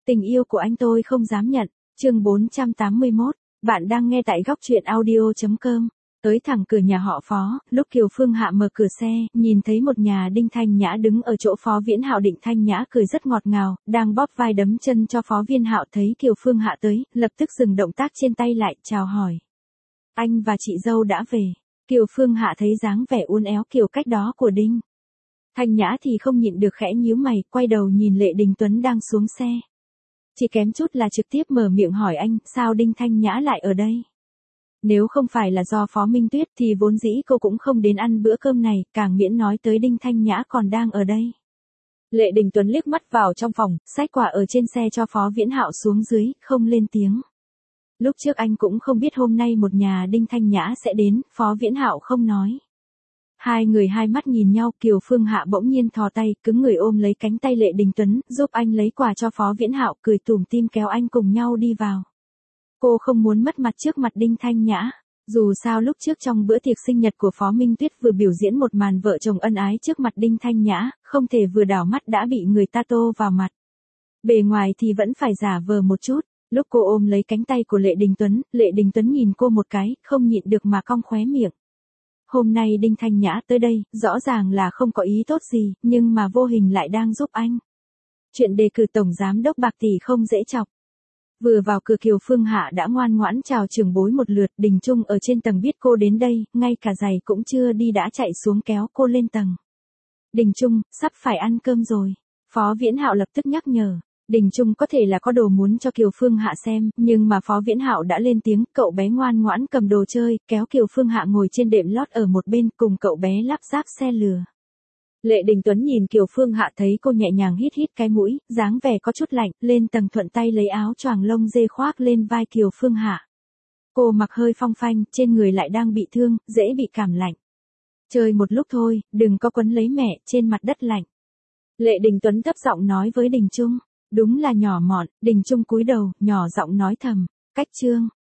Tình yêu của anh tôi không dám nhận. Chương 481, bạn đang nghe tại góc truyện audio.com. Tới thẳng cửa nhà họ Phó, lúc Kiều Phương Hạ mở cửa xe, nhìn thấy một nhà Đinh Thanh Nhã đứng ở chỗ Phó Viễn Hạo. Đinh Thanh Nhã cười rất ngọt ngào, đang bóp vai đấm chân cho Phó Viễn Hạo. Thấy Kiều Phương Hạ tới, lập tức dừng động tác trên tay lại, chào hỏi. Anh và chị dâu đã về. Kiều Phương Hạ thấy dáng vẻ uốn éo kiểu cách đó của Đinh Thanh Nhã thì không nhịn được khẽ nhíu mày, quay đầu nhìn Lệ Đình Tuấn đang xuống xe. Chỉ kém chút là trực tiếp mở miệng hỏi anh, sao Đinh Thanh Nhã lại ở đây? Nếu không phải là do Phó Minh Tuyết thì vốn dĩ cô cũng không đến ăn bữa cơm này, càng miễn nói tới Đinh Thanh Nhã còn đang ở đây. Lệ Đình Tuấn liếc mắt vào trong phòng, xách quà ở trên xe cho Phó Viễn Hạo xuống dưới, không lên tiếng. Lúc trước anh cũng không biết hôm nay một nhà Đinh Thanh Nhã sẽ đến, Phó Viễn Hạo không nói. Hai người hai mắt nhìn nhau, Kiều Phương Hạ bỗng nhiên thò tay, cứng người ôm lấy cánh tay Lệ Đình Tuấn, giúp anh lấy quà cho Phó Viễn Hạo, cười tủm tỉm kéo anh cùng nhau đi vào. Cô không muốn mất mặt trước mặt Đinh Thanh Nhã. Dù sao lúc trước trong bữa tiệc sinh nhật của Phó Minh Tuyết vừa biểu diễn một màn vợ chồng ân ái trước mặt Đinh Thanh Nhã, không thể vừa đảo mắt đã bị người ta tô vào mặt. Bề ngoài thì vẫn phải giả vờ một chút. Lúc cô ôm lấy cánh tay của Lệ Đình Tuấn nhìn cô một cái, không nhịn được mà cong khóe miệng. Hôm nay Đinh Thanh Nhã tới đây, rõ ràng là không có ý tốt gì, nhưng mà vô hình lại đang giúp anh. Chuyện đề cử tổng giám đốc Bạc Tỷ không dễ chọc. Vừa vào cửa Kiều Phương Hạ đã ngoan ngoãn chào trưởng bối một lượt. Đình Trung ở trên tầng biết cô đến đây, ngay cả giày cũng chưa đi đã chạy xuống kéo cô lên tầng. Đình Trung, sắp phải ăn cơm rồi. Phó Viễn Hạo lập tức nhắc nhở. Đình Trung có thể là có đồ muốn cho Kiều Phương Hạ xem, nhưng mà Phó Viễn Hạo đã lên tiếng, cậu bé ngoan ngoãn cầm đồ chơi, kéo Kiều Phương Hạ ngồi trên đệm lót ở một bên, cùng cậu bé lắp ráp xe lừa. Lệ Đình Tuấn nhìn Kiều Phương Hạ thấy cô nhẹ nhàng hít hít cái mũi, dáng vẻ có chút lạnh, lên tầng thuận tay lấy áo choàng lông dê khoác lên vai Kiều Phương Hạ. Cô mặc hơi phong phanh, trên người lại đang bị thương, dễ bị cảm lạnh. Chơi một lúc thôi, đừng có quấn lấy mẹ, trên mặt đất lạnh. Lệ Đình Tuấn thấp giọng nói với Đình Trung. Đúng là nhỏ mọn. Đình Trung cúi đầu, nhỏ giọng nói thầm. Cách chương.